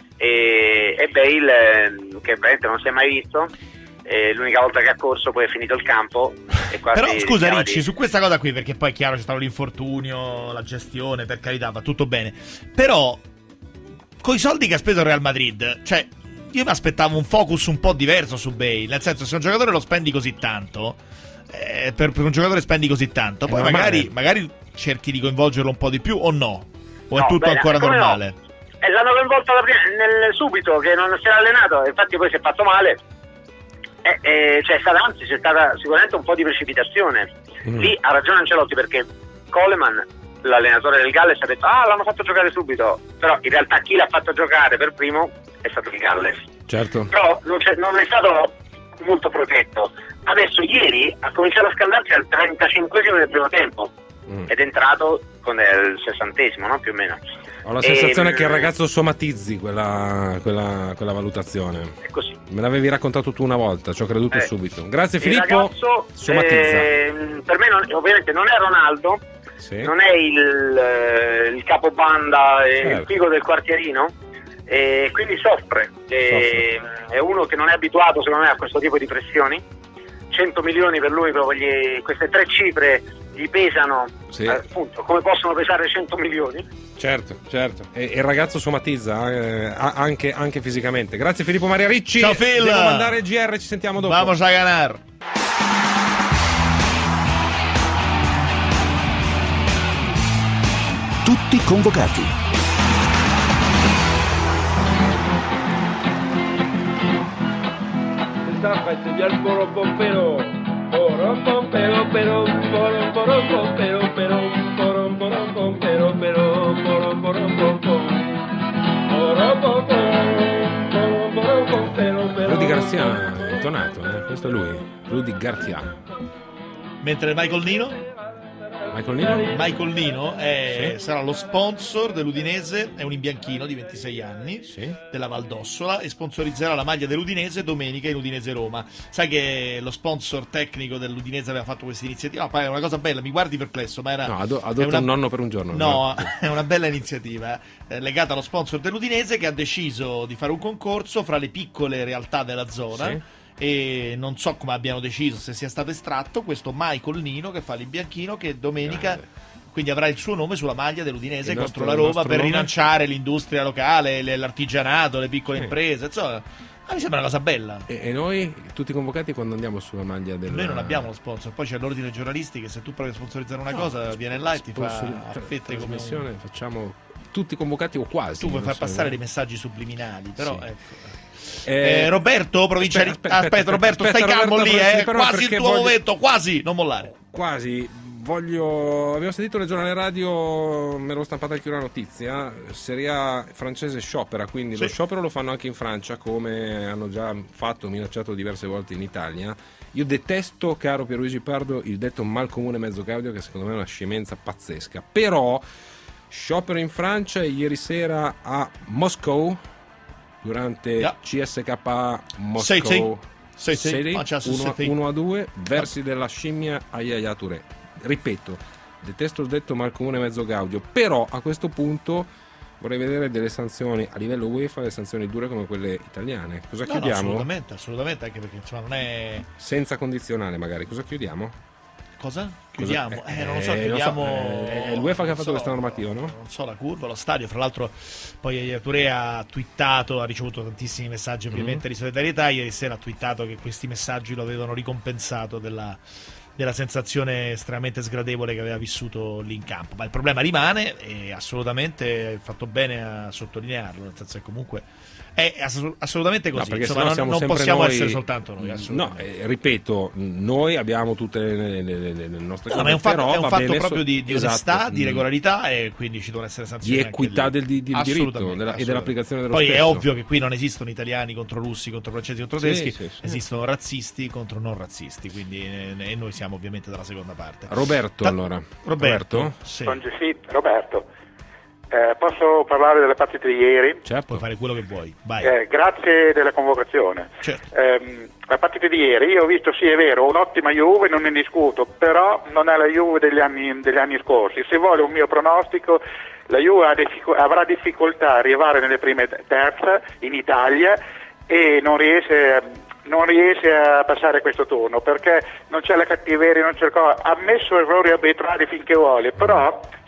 e, e Bale che veramente non si è mai visto, e l'unica volta che ha corso poi è finito il campo e quasi. Però scusa Ricci, di... su questa cosa qui, perché poi è chiaro c'è stato l'infortunio, la gestione, per carità va tutto bene, però coi soldi che ha speso il Real Madrid, cioè io mi aspettavo un focus un po' diverso su Bale, nel senso, se un giocatore lo spendi così tanto, eh, per, per un giocatore spendi così tanto, poi magari, magari cerchi di coinvolgerlo un po' di più o no? O No, è tutto bene, ancora come normale? no? E l'hanno coinvolto da prima, nel, subito che non si era allenato, infatti poi si è fatto male. E, e c'è stata, anzi c'è stata sicuramente un po' di precipitazione. Mm. Lì ha ragione Ancelotti, perché Coleman, l'allenatore del Galles, ha detto ah l'hanno fatto giocare subito, però in realtà chi l'ha fatto giocare per primo è stato il Galles. Certo. Però non, non è stato molto protetto. Adesso ieri ha cominciato a scaldarsi al trentacinquesimo del primo tempo mm. ed è entrato con il sessantesimo, no? Più o meno. Ho la sensazione e... che il ragazzo somatizzi quella, quella, quella valutazione. È così. Me l'avevi raccontato tu una volta, ci ho creduto eh. subito. Grazie il Filippo. Ragazzo, somatizza. Eh, per me non, ovviamente non è Ronaldo, sì. non è il, il capobanda, certo. il figo del quartierino, e quindi soffre. E, è uno che non è abituato secondo me a questo tipo di pressioni. cento milioni per lui, proprio gli, queste tre cifre gli pesano, sì. appunto, come possono pesare cento milioni. Certo, certo. E, e il ragazzo somatizza eh, anche, anche fisicamente. Grazie Filippo Maria Ricci. Ciao Phil. Devo mandare il G R, ci sentiamo dopo. Vamos a ganar. Tutti convocati. Sta facendo il poro pompero, poro pompero, pero, poro poro pompero, pero, poro poro pompero, pero, poro poro pompero, poro poro poro pompero, pero. Rudy Garcia è intonato, eh? Questo è lui, Rudy Garcia. Mentre Michael Nino? Michael Nino? Michael Nino è, sì. sarà lo sponsor dell'Udinese, è un imbianchino di ventisei anni, sì. della Valdossola, e sponsorizzerà la maglia dell'Udinese domenica in Udinese-Roma. Sai che lo sponsor tecnico dell'Udinese aveva fatto questa iniziativa? No, è una cosa bella, mi guardi perplesso, ma era... No, ado- adotta una... un nonno per un giorno. No, no. è una bella iniziativa eh, legata allo sponsor dell'Udinese, che ha deciso di fare un concorso fra le piccole realtà della zona. Sì. E non so come abbiano deciso, se sia stato estratto questo Michael Nino che fa l'imbianchino, che domenica Grande. quindi avrà il suo nome sulla maglia dell'Udinese il contro nostro, la Roma per nome? rilanciare l'industria locale, l'artigianato, le piccole sì. imprese, insomma. Ah, mi sembra una cosa bella. E, e noi, tutti convocati, quando andiamo sulla maglia del... Noi non abbiamo lo sponsor, poi c'è l'ordine dei giornalisti che se tu provi a sponsorizzare una no, cosa viene là e ti fa a fette come un... facciamo tutti convocati o quasi. Tu puoi far so passare io. dei messaggi subliminali, però sì. ecco. Eh, eh, Roberto, provincia aspetta, di... aspetta, aspetta, aspetta, Roberto, aspetta, stai calmo Roberto, lì, eh. però Quasi il tuo voglio... momento, quasi, non mollare. Quasi. Voglio... Abbiamo sentito nel giornale radio, me l'ho stampata anche una notizia, Serie A francese sciopera, quindi sì. lo sciopero lo fanno anche in Francia, come hanno già fatto, minacciato diverse volte in Italia. Io detesto, caro Pierluigi Pardo, il detto mal comune mezzo gaudio, che secondo me è una scemenza pazzesca. Però sciopero in Francia, e ieri sera a Moscou, durante yeah. C S K A Moscou uno a due, versi yeah. della scimmia a Yaya Touré. Ripeto, detesto il detto mal comune mezzo gaudio, però a questo punto vorrei vedere delle sanzioni a livello UEFA, delle sanzioni dure come quelle italiane. Cosa no, chiudiamo? No, assolutamente, assolutamente, anche perché insomma non è... Senza condizionale magari, cosa chiudiamo? Cosa? Chiudiamo? Cosa? Eh, eh, non lo so, eh, chiudiamo... So, eh, è l'UEFA che ha fatto so, questa normativa, no? Non so, la curva, lo stadio, fra l'altro poi Touré ha twittato, ha ricevuto tantissimi messaggi ovviamente mm. di solidarietà, ieri sera ha twittato che questi messaggi lo avevano ricompensato della... della sensazione estremamente sgradevole che aveva vissuto lì in campo, ma il problema rimane, e assolutamente hai fatto bene a sottolinearlo, nel senso che comunque è assolutamente così, no, insomma non, non possiamo noi, essere soltanto noi, no, eh, ripeto, noi abbiamo tutte le, le, le, le nostre no, cose, ma è un fatto, però è un fatto bene, proprio di, di onestà, esatto. di regolarità, e quindi ci devono essere sanzioni di equità del, di, di diritto della, e dell'applicazione dello poi stesso. È ovvio che qui non esistono italiani contro russi, contro francesi, contro tedeschi, sì, sì, sì. esistono razzisti contro non razzisti, quindi e eh, noi siamo ovviamente dalla seconda parte. Roberto, Ta- allora. Roberto? Roberto? Sì. Sì, Roberto. Eh, posso parlare delle partite di ieri? Certo, puoi fare quello che vuoi. Vai. Eh, grazie della convocazione. Certo. Eh, la partita di ieri, io ho visto, sì è vero, un'ottima Juve, non ne discuto, però non è la Juve degli anni, degli anni scorsi. Se vuole un mio pronostico, la Juve ha diffic- avrà difficoltà a arrivare nelle prime terze in Italia e non riesce... non riesce a passare questo turno perché non c'è la cattiveria, non c'è il co- ha ammesso errori arbitrali finché vuole, però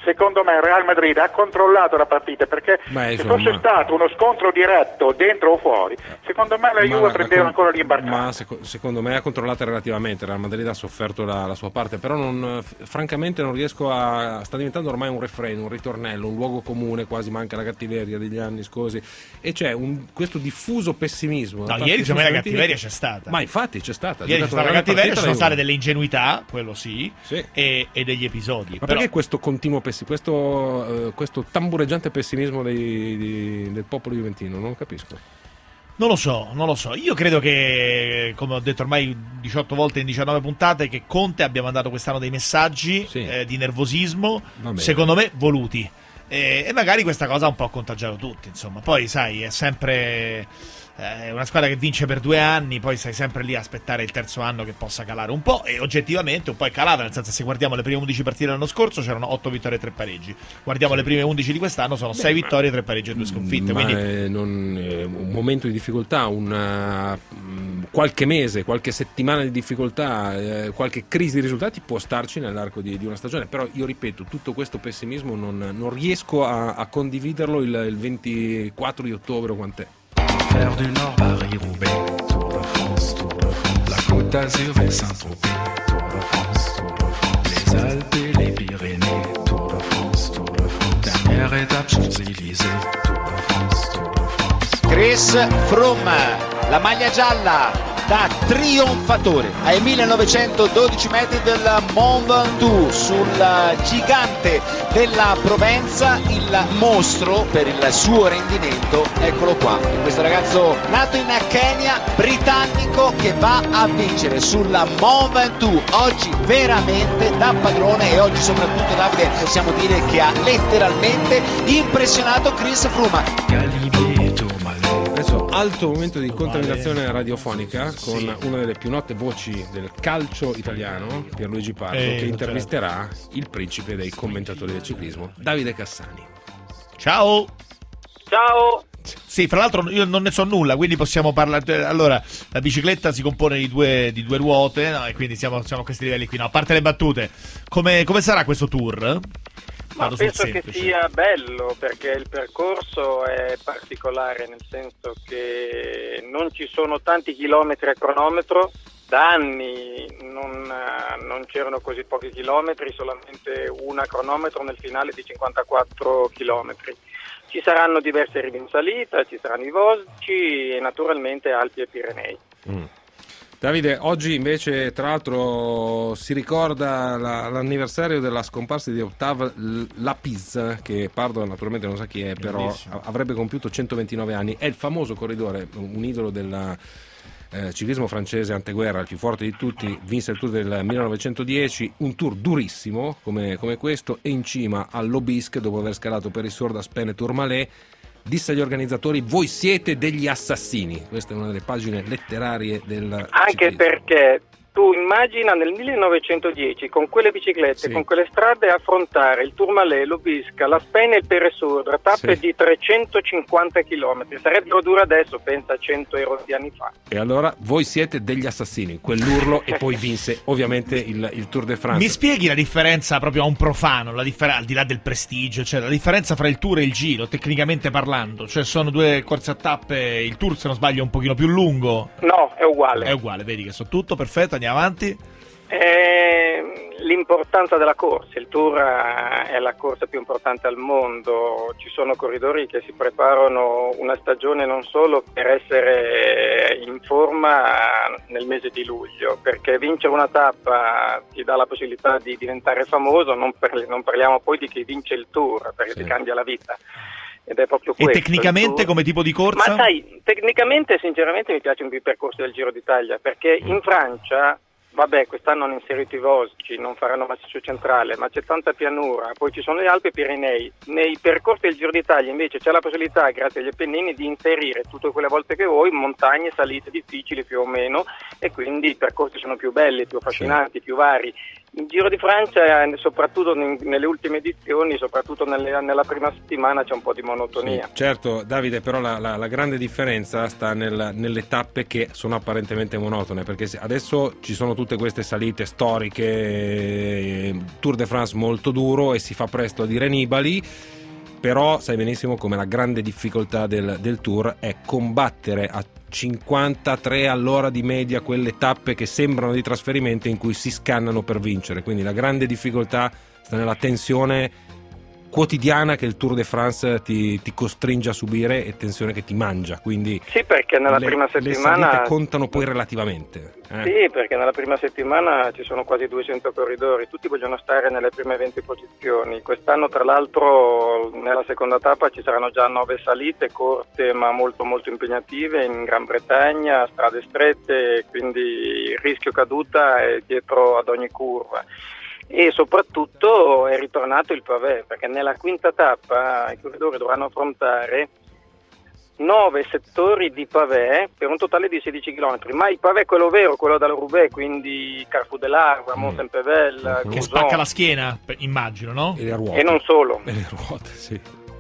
secondo me il Real Madrid ha controllato la partita, perché Beh, se insomma, fosse stato uno scontro diretto dentro o fuori, secondo me la ma Juve la- prendeva la- ancora l'imbarcato. Ma seco- secondo me ha controllata relativamente. Il Real Madrid ha sofferto la, la sua parte, però non, f- francamente non riesco a. Sta diventando ormai un refrain, un ritornello, un luogo comune, quasi manca la cattiveria degli anni scorsi. E c'è un, questo diffuso pessimismo. da No, parte ieri dei secondo me la Fiorentini cattiveria che- c'è stata. Ma infatti c'è stata. ha Ieri c'è giocato stata una la grande cattiveria, ci partita sono la state Juve. delle ingenuità, quello sì, E, e degli episodi. Ma Però- perché questo continuo pessimismo, questo, eh, questo tambureggiante pessimismo dei- di- del popolo juventino? Non lo capisco. Non lo so, non lo so. Io credo che, come ho detto ormai diciotto volte in diciannove puntate, che Conte abbia mandato quest'anno dei messaggi eh, di nervosismo, Va bene. secondo me voluti. E, e magari questa cosa ha un po' contagiato tutti, insomma. Poi, sai, è sempre eh, una squadra che vince per due anni, poi stai sempre lì a aspettare il terzo anno che possa calare un po', e oggettivamente un po' è calata, nel senso, se guardiamo le prime undici partite dell'anno scorso c'erano otto vittorie e tre pareggi. Guardiamo le prime undici di quest'anno, sono sei vittorie, tre pareggi e due sconfitte. Ma Quindi è non- è un momento di difficoltà, una, mh, qualche mese, qualche settimana di difficoltà, eh, qualche crisi di risultati può starci nell'arco di, di una stagione, però io ripeto, tutto questo pessimismo non, non riesco a, a condividerlo il, il ventiquattro di ottobre o quant'è. Faire du Nord, Paris-Roubaix, Tour de France, Tour de France, la Côte d'Azur et Saint-Tropez, Tour de France, Tour de France, les Alpes et les Pyrénées, Tour de France, Tour de France, dernière étape Champs-Élysées, Tour de France, Tour de France. Chris Froome, la maglia gialla da trionfatore ai millenovecentododici metri del Mont Ventoux, sul gigante della Provenza, il mostro per il suo rendimento, eccolo qua, questo ragazzo nato in Kenya, britannico, che va a vincere sul Mont Ventoux oggi veramente da padrone, e oggi soprattutto, Davide, possiamo dire che ha letteralmente impressionato Chris Froome. Adesso alto momento di contaminazione radiofonica con una delle più note voci del calcio italiano, Pierluigi Pardo, Eh, che intervisterà il principe dei commentatori del ciclismo, Davide Cassani. ciao! Ciao! Sì, fra l'altro io non ne so nulla, quindi possiamo parlare. Allora, la bicicletta si compone di due, di due ruote, no? E quindi siamo, siamo a questi livelli qui. No, a parte le battute, come, come sarà questo tour? Ma Vado sul penso che semplice. sia bello, perché il percorso è particolare, nel senso che non ci sono tanti chilometri a cronometro, da anni non, eh, non c'erano così pochi chilometri, solamente una a cronometro nel finale di cinquantaquattro chilometri. Ci saranno diverse rive in salita, ci saranno i Vosgi e naturalmente Alpi e Pirenei. Mm. Davide, oggi invece tra l'altro si ricorda la, l'anniversario della scomparsa di Octave Lapisse, che Pardo naturalmente non sa chi è, però Bellissimo. avrebbe compiuto centoventinove anni, è il famoso corridore, un idolo del eh, ciclismo francese anteguerra, il più forte di tutti, vinse il Tour del millenovecentodieci, un Tour durissimo come, come questo, e in cima all'Obisque, dopo aver scalato per il Sourdas-Pen e Tourmalet, disse agli organizzatori: voi siete degli assassini. Questa è una delle pagine letterarie del Anche ciclismo. perché tu immagina nel millenovecentodieci con quelle biciclette, Sì. con quelle strade, affrontare il Tourmalet, l'Obisque, la Spena e il Peresurdra, tappe Sì. di trecentocinquanta chilometri, sarebbero dure adesso, pensa cento euro di anni fa. E allora voi siete degli assassini, quell'urlo, e poi vinse ovviamente il, il Tour de France. Mi spieghi la differenza proprio a un profano, la differ- al di là del prestigio, cioè la differenza fra il Tour e il Giro, tecnicamente parlando? Cioè sono due corse a tappe, il Tour se non sbaglio è un pochino più lungo. No, è uguale. È uguale, vedi che so tutto, perfetto, andiamo avanti. Eh, l'importanza della corsa, il Tour eh, è la corsa più importante al mondo, ci sono corridori che si preparano una stagione non solo per essere in forma nel mese di luglio, perché vincere una tappa ti dà la possibilità di diventare famoso, non, per- non parliamo poi di chi vince il Tour, perché Sì. ti cambia la vita. Ed è proprio E questo, tecnicamente il Tour. come tipo di corsa? Ma sai, tecnicamente sinceramente mi piacciono più i percorsi del Giro d'Italia, perché in Francia, vabbè, quest'anno hanno inserito i Vosgi, non faranno massiccio centrale, ma c'è tanta pianura, poi ci sono le Alpi e i Pirenei. Nei percorsi del Giro d'Italia invece c'è la possibilità, grazie agli Appennini, di inserire tutte quelle volte che vuoi, montagne, salite difficili più o meno, e quindi i percorsi sono più belli, più affascinanti, più vari. Il Giro di Francia, eh, soprattutto in- nelle ultime edizioni, soprattutto nelle- nella prima settimana, c'è un po' di monotonia. Sì, certo, Davide, però la, la- la grande differenza sta nel- nelle tappe che sono apparentemente monotone, perché se- adesso ci sono tutte queste salite storiche, eh, Tour de France molto duro e si fa presto a dire Nibali, però sai benissimo come la grande difficoltà del, del Tour è combattere a cinquantatré all'ora di media quelle tappe che sembrano di trasferimento in cui si scannano per vincere, quindi la grande difficoltà sta nella tensione quotidiana che il Tour de France ti, ti costringe a subire e tensione che ti mangia, quindi Sì, perché nella le, prima le settimana salite contano poi relativamente, eh. Sì, perché nella prima settimana ci sono quasi duecento corridori, tutti vogliono stare nelle prime venti posizioni. Quest'anno tra l'altro nella seconda tappa ci saranno già nove salite corte ma molto molto impegnative in Gran Bretagna, strade strette, quindi il rischio caduta è dietro ad ogni curva. E soprattutto è ritornato il pavé, perché nella quinta tappa i corridori dovranno affrontare nove settori di pavé per un totale di sedici chilometri, ma il pavé quello vero, quello dal Roubaix, quindi Carrefour de l'Arve, Mont-Saint-Pével, Che Goujon, spacca la schiena, pe- immagino, no? E le ruote. e non solo. E le ruote, sì.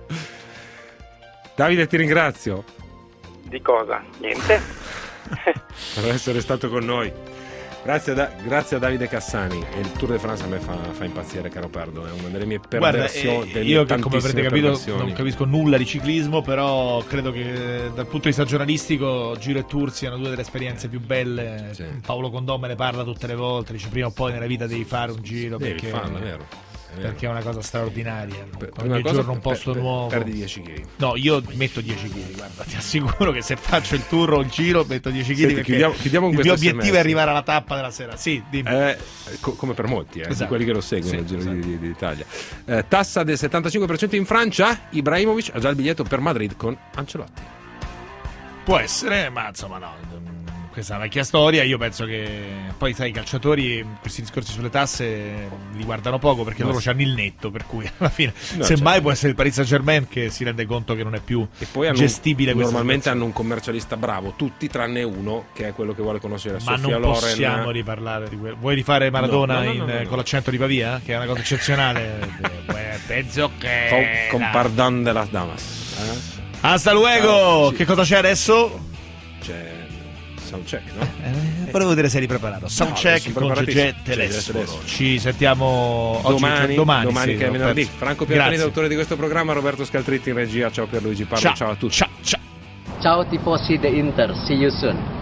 Davide, ti ringrazio Di cosa? Niente. per essere stato con noi. Grazie a, Da- grazie a Davide Cassani. E il Tour de France a me fa, fa impazzire, caro Pardo. È una delle mie Guarda, perversioni. eh, delle io mie che come avrete tantissime capito perversioni. non capisco nulla di ciclismo, però credo che dal punto di vista giornalistico Giro e Tour siano due delle esperienze più belle. Paolo Condò me ne parla tutte le volte, dice prima o poi nella vita devi fare un giro, Devi perché, farlo, è vero. È vero. perché è una cosa straordinaria. prima Ogni cosa, giorno un per- posto per- nuovo. perdi dieci chili. No, io metto dieci chili, guarda, ti assicuro che se faccio il tour o il giro metto dieci chili. Senti, perché chiudiamo- chiudiamo con il mio questo obiettivo S M S. è arrivare alla tappa della sera. Sì, dimmi. Eh, co- come per molti, eh, di Esatto. quelli che lo seguono Sì, il Giro esatto. di- di- d'Italia. Eh, tassa del settantacinque per cento in Francia. Ibrahimovic ha già il biglietto per Madrid con Ancelotti. Può essere, ma insomma no, mm, questa è una vecchia storia. Io penso che poi sai, i calciatori questi discorsi sulle tasse li guardano poco, perché No, loro sì. hanno il netto, per cui alla fine No, semmai certo. può essere il Paris Saint-Germain che si rende conto che non è più E poi hanno gestibile un, questa normalmente situazione. hanno un commercialista bravo, tutti tranne uno che è quello che vuole conoscere Ma Sofia non Loren. possiamo riparlare di quello. Vuoi rifare Maradona No, no, no, in- no, no, no. con l'accento di Pavia? Che è una cosa eccezionale. Eh, penso che con, con pardon de las damas. Eh? Hasta luego! Ciao, sì. Che cosa c'è adesso? C'è soundcheck, no? Eh, volevo vedere se eri preparato. Soundcheck sono con preparatissimo. Gegè Telesforo. Gegè Telesforo. Ci sentiamo oggi, Domani, cioè, domani, domani sì, che è ho venerdì. perso. Franco Piantani, Grazie. autore di questo programma, Roberto Scaltritti in regia. Ciao Pierluigi Pardo, Ciao. ciao a tutti. Ciao, ciao. Ciao tifosi de Inter, see you soon.